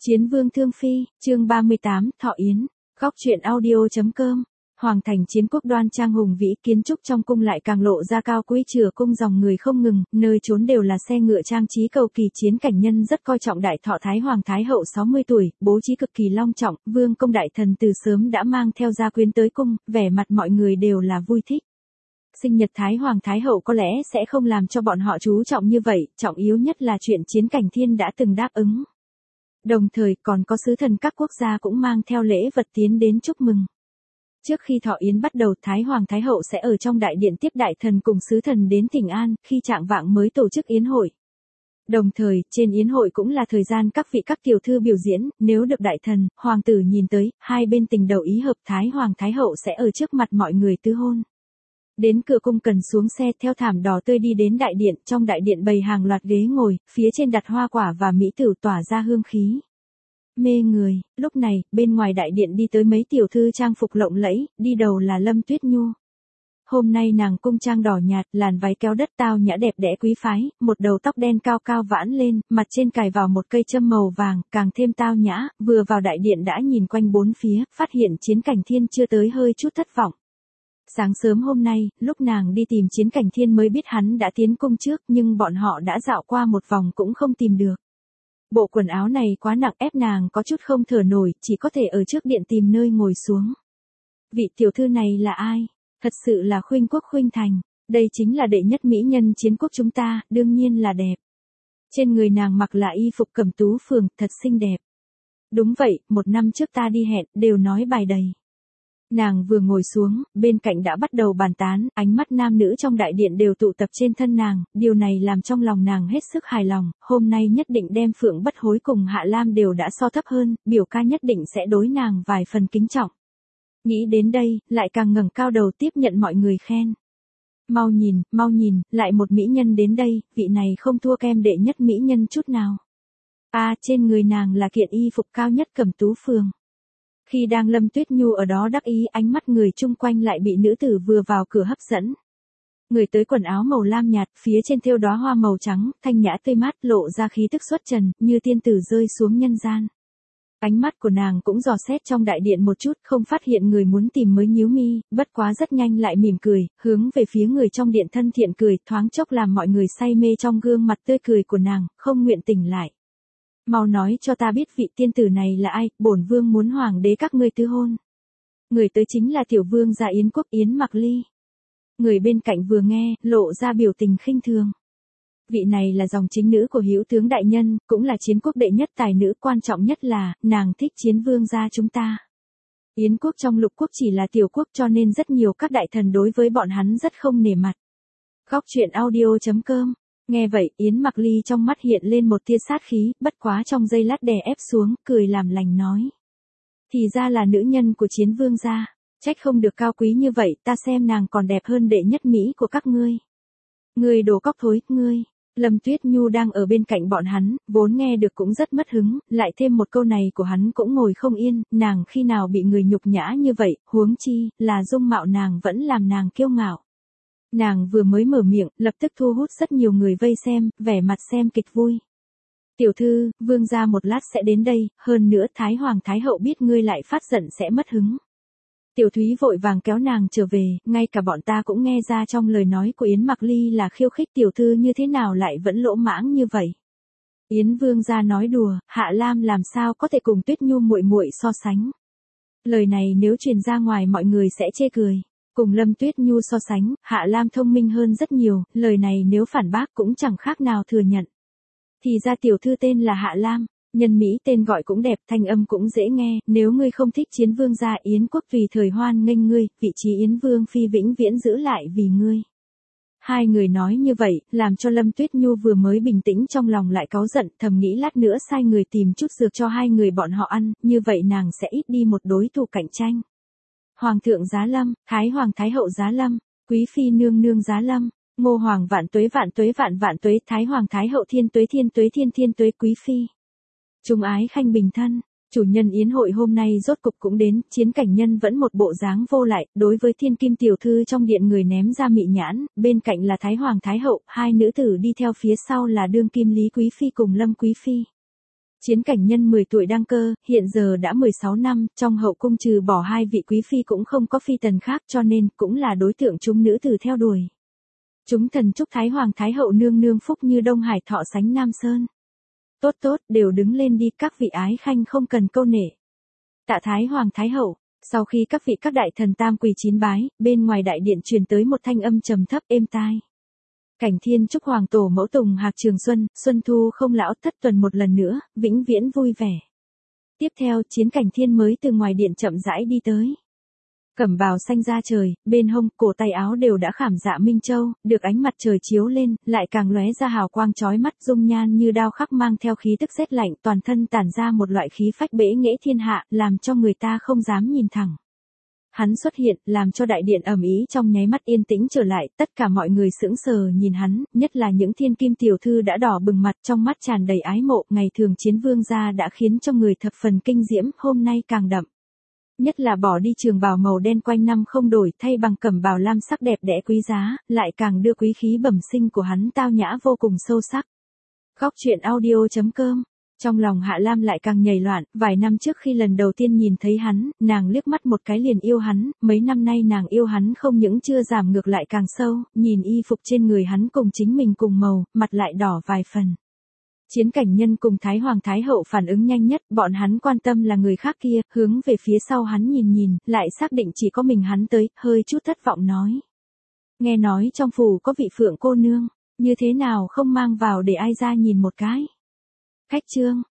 Chiến vương Thương Phi, chương 38, Thọ Yến, góc truyện audio.com. Hoàng thành chiến quốc đoan trang hùng vĩ, kiến trúc trong cung lại càng lộ ra cao quý, chừa cung dòng người không ngừng, nơi trốn đều là xe ngựa trang trí cầu kỳ. Chiến cảnh nhân rất coi trọng đại thọ Thái Hoàng Thái Hậu 60 tuổi, bố trí cực kỳ long trọng, vương công đại thần từ sớm đã mang theo gia quyến tới cung, vẻ mặt mọi người đều là vui thích. Sinh nhật Thái Hoàng Thái Hậu có lẽ sẽ không làm cho bọn họ chú trọng như vậy, trọng yếu nhất là chuyện Chiến Cảnh Thiên đã từng đáp ứng. Đồng thời còn có sứ thần các quốc gia cũng mang theo lễ vật tiến đến chúc mừng. Trước khi thọ yến bắt đầu, Thái Hoàng Thái Hậu sẽ ở trong đại điện tiếp đại thần cùng sứ thần đến thỉnh an, khi chạng vạng mới tổ chức yến hội. Đồng thời, trên yến hội cũng là thời gian các tiểu thư biểu diễn, nếu được đại thần, hoàng tử nhìn tới, hai bên tình đầu ý hợp, Thái Hoàng Thái Hậu sẽ ở trước mặt mọi người tứ hôn. Đến cửa cung cần xuống xe theo thảm đỏ tươi đi đến đại điện, trong đại điện bày hàng loạt ghế ngồi, phía trên đặt hoa quả và mỹ tử tỏa ra hương khí mê người. Lúc này, bên ngoài đại điện đi tới mấy tiểu thư trang phục lộng lẫy, đi đầu là Lâm Tuyết Nhu. Hôm nay nàng cung trang đỏ nhạt, làn váy kéo đất tao nhã đẹp đẽ quý phái, một đầu tóc đen cao cao vãn lên, mặt trên cài vào một cây châm màu vàng, càng thêm tao nhã, vừa vào đại điện đã nhìn quanh bốn phía, phát hiện Chiến Cảnh Thiên chưa tới hơi chút thất vọng. Sáng sớm hôm nay, lúc nàng đi tìm Chiến Cảnh Thiên mới biết hắn đã tiến cung trước, nhưng bọn họ đã dạo qua một vòng cũng không tìm được. Bộ quần áo này quá nặng ép nàng có chút không thở nổi, chỉ có thể ở trước điện tìm nơi ngồi xuống. Vị tiểu thư này là ai? Thật sự là khuynh quốc khuynh thành, đây chính là đệ nhất mỹ nhân chiến quốc chúng ta, đương nhiên là đẹp. Trên người nàng mặc là y phục cẩm tú phường, thật xinh đẹp. Đúng vậy, một năm trước ta đi hẹn, đều nói bài đầy. Nàng vừa ngồi xuống, bên cạnh đã bắt đầu bàn tán, ánh mắt nam nữ trong đại điện đều tụ tập trên thân nàng, điều này làm trong lòng nàng hết sức hài lòng, hôm nay nhất định đem Phượng Bất Hối cùng Hạ Lam đều đã so thấp hơn, biểu ca nhất định sẽ đối nàng vài phần kính trọng. Nghĩ đến đây, lại càng ngẩng cao đầu tiếp nhận mọi người khen. Mau nhìn, lại một mỹ nhân đến đây, vị này không thua kem đệ nhất mỹ nhân chút nào. Trên người nàng là kiện y phục cao nhất cẩm tú phường. Khi đang Lâm Tuyết Nhu ở đó đắc ý, ánh mắt người chung quanh lại bị nữ tử vừa vào cửa hấp dẫn. Người tới quần áo màu lam nhạt, phía trên thêu đóa hoa màu trắng, thanh nhã tươi mát, lộ ra khí tức xuất trần, như tiên tử rơi xuống nhân gian. Ánh mắt của nàng cũng dò xét trong đại điện một chút, không phát hiện người muốn tìm mới nhíu mi, bất quá rất nhanh lại mỉm cười, hướng về phía người trong điện thân thiện cười, thoáng chốc làm mọi người say mê trong gương mặt tươi cười của nàng, không nguyện tỉnh lại. Mau nói cho ta biết vị tiên tử này là ai, bổn vương muốn hoàng đế các ngươi tứ hôn. Người tới chính là tiểu vương gia Yến quốc Yến Mặc Ly. Người bên cạnh vừa nghe, lộ ra biểu tình khinh thường. Vị này là dòng chính nữ của hữu tướng đại nhân, cũng là chiến quốc đệ nhất tài nữ, quan trọng nhất là, nàng thích chiến vương gia chúng ta. Yến quốc trong lục quốc chỉ là tiểu quốc cho nên rất nhiều các đại thần đối với bọn hắn rất không nể mặt. Góc truyện audio.com. Nghe vậy, Yến Mặc Ly trong mắt hiện lên một tia sát khí, bất quá trong giây lát đè ép xuống, cười làm lành nói. Thì ra là nữ nhân của chiến vương gia, trách không được cao quý như vậy, ta xem nàng còn đẹp hơn đệ nhất Mỹ của các ngươi. Ngươi đồ cóc thối, ngươi. Lâm Tuyết Nhu đang ở bên cạnh bọn hắn, vốn nghe được cũng rất mất hứng, lại thêm một câu này của hắn cũng ngồi không yên, nàng khi nào bị người nhục nhã như vậy, huống chi, là dung mạo nàng vẫn làm nàng kiêu ngạo. Nàng vừa mới mở miệng, lập tức thu hút rất nhiều người vây xem, vẻ mặt xem kịch vui. Tiểu thư, vương gia một lát sẽ đến đây, hơn nữa Thái Hoàng Thái Hậu biết ngươi lại phát giận sẽ mất hứng. Tiểu Thúy vội vàng kéo nàng trở về, ngay cả bọn ta cũng nghe ra trong lời nói của Yến Mặc Ly là khiêu khích, tiểu thư như thế nào lại vẫn lỗ mãng như vậy. Yến vương gia nói đùa, Hạ Lam làm sao có thể cùng Tuyết Nhu muội muội so sánh. Lời này nếu truyền ra ngoài mọi người sẽ chê cười. Cùng Lâm Tuyết Nhu so sánh, Hạ Lam thông minh hơn rất nhiều, lời này nếu phản bác cũng chẳng khác nào thừa nhận. Thì ra tiểu thư tên là Hạ Lam, nhân Mỹ tên gọi cũng đẹp, thanh âm cũng dễ nghe, nếu ngươi không thích chiến vương gia Yến quốc tùy thời hoan nghênh ngươi, vị trí Yến vương phi vĩnh viễn giữ lại vì ngươi. Hai người nói như vậy, làm cho Lâm Tuyết Nhu vừa mới bình tĩnh trong lòng lại cáu giận, thầm nghĩ lát nữa sai người tìm chút dược cho hai người bọn họ ăn, như vậy nàng sẽ ít đi một đối thủ cạnh tranh. Hoàng thượng giá lâm, Thái Hoàng Thái Hậu giá lâm, Quý Phi nương nương giá lâm, Ngô Hoàng vạn tuế vạn tuế, Thái Hoàng Thái Hậu thiên tuế Quý Phi. Trung ái khanh bình thân, chủ nhân yến hội hôm nay rốt cục cũng đến, Chiến Cảnh nhân vẫn một bộ dáng vô lại, đối với thiên kim tiểu thư trong điện người ném ra mị nhãn, bên cạnh là Thái Hoàng Thái Hậu, hai nữ tử đi theo phía sau là đương kim Lý Quý Phi cùng Lâm Quý Phi. Chiến cảnh nhân 10 tuổi đăng cơ, hiện giờ đã 16 năm, trong hậu cung trừ bỏ 2 vị quý phi cũng không có phi tần khác cho nên cũng là đối tượng chúng nữ tử theo đuổi. Chúng thần chúc Thái Hoàng Thái Hậu nương nương phúc như Đông Hải thọ sánh Nam Sơn. Tốt tốt, đều đứng lên đi, các vị ái khanh không cần câu nể. Tạ Thái Hoàng Thái Hậu, sau khi các đại thần tam quỳ chín bái, bên ngoài đại điện truyền tới một thanh âm trầm thấp êm tai. Cảnh thiên chúc hoàng tổ mẫu tùng hạc trường xuân, xuân thu không lão thất tuần một lần nữa, vĩnh viễn vui vẻ. Tiếp theo chiến cảnh thiên mới từ ngoài điện chậm rãi đi tới. Cẩm bào xanh da trời, bên hông, cổ tay áo đều đã khảm dạ minh châu, được ánh mặt trời chiếu lên, lại càng lóe ra hào quang chói mắt, dung nhan như đao khắc mang theo khí tức rét lạnh, toàn thân tản ra một loại khí phách bẽ nghễ thiên hạ, làm cho người ta không dám nhìn thẳng. Hắn xuất hiện, làm cho đại điện ầm ĩ trong nháy mắt yên tĩnh trở lại, tất cả mọi người sững sờ nhìn hắn, nhất là những thiên kim tiểu thư đã đỏ bừng mặt, trong mắt tràn đầy ái mộ, ngày thường chiến vương gia đã khiến cho người thập phần kinh diễm, hôm nay càng đậm. Nhất là bỏ đi trường bào màu đen quanh năm không đổi, thay bằng cẩm bào lam sắc đẹp đẽ quý giá, lại càng đưa quý khí bẩm sinh của hắn tao nhã vô cùng sâu sắc. Góc truyện audio.com. Trong lòng Hạ Lam lại càng nhảy loạn, vài năm trước khi lần đầu tiên nhìn thấy hắn, nàng liếc mắt một cái liền yêu hắn, mấy năm nay nàng yêu hắn không những chưa giảm ngược lại càng sâu, nhìn y phục trên người hắn cùng chính mình cùng màu, mặt lại đỏ vài phần. Chiến cảnh nhân cùng Thái Hoàng Thái Hậu phản ứng nhanh nhất, bọn hắn quan tâm là người khác kia, hướng về phía sau hắn nhìn, lại xác định chỉ có mình hắn tới, hơi chút thất vọng nói. Nghe nói trong phủ có vị phượng cô nương, như thế nào không mang vào để ai ra nhìn một cái. Khách trương,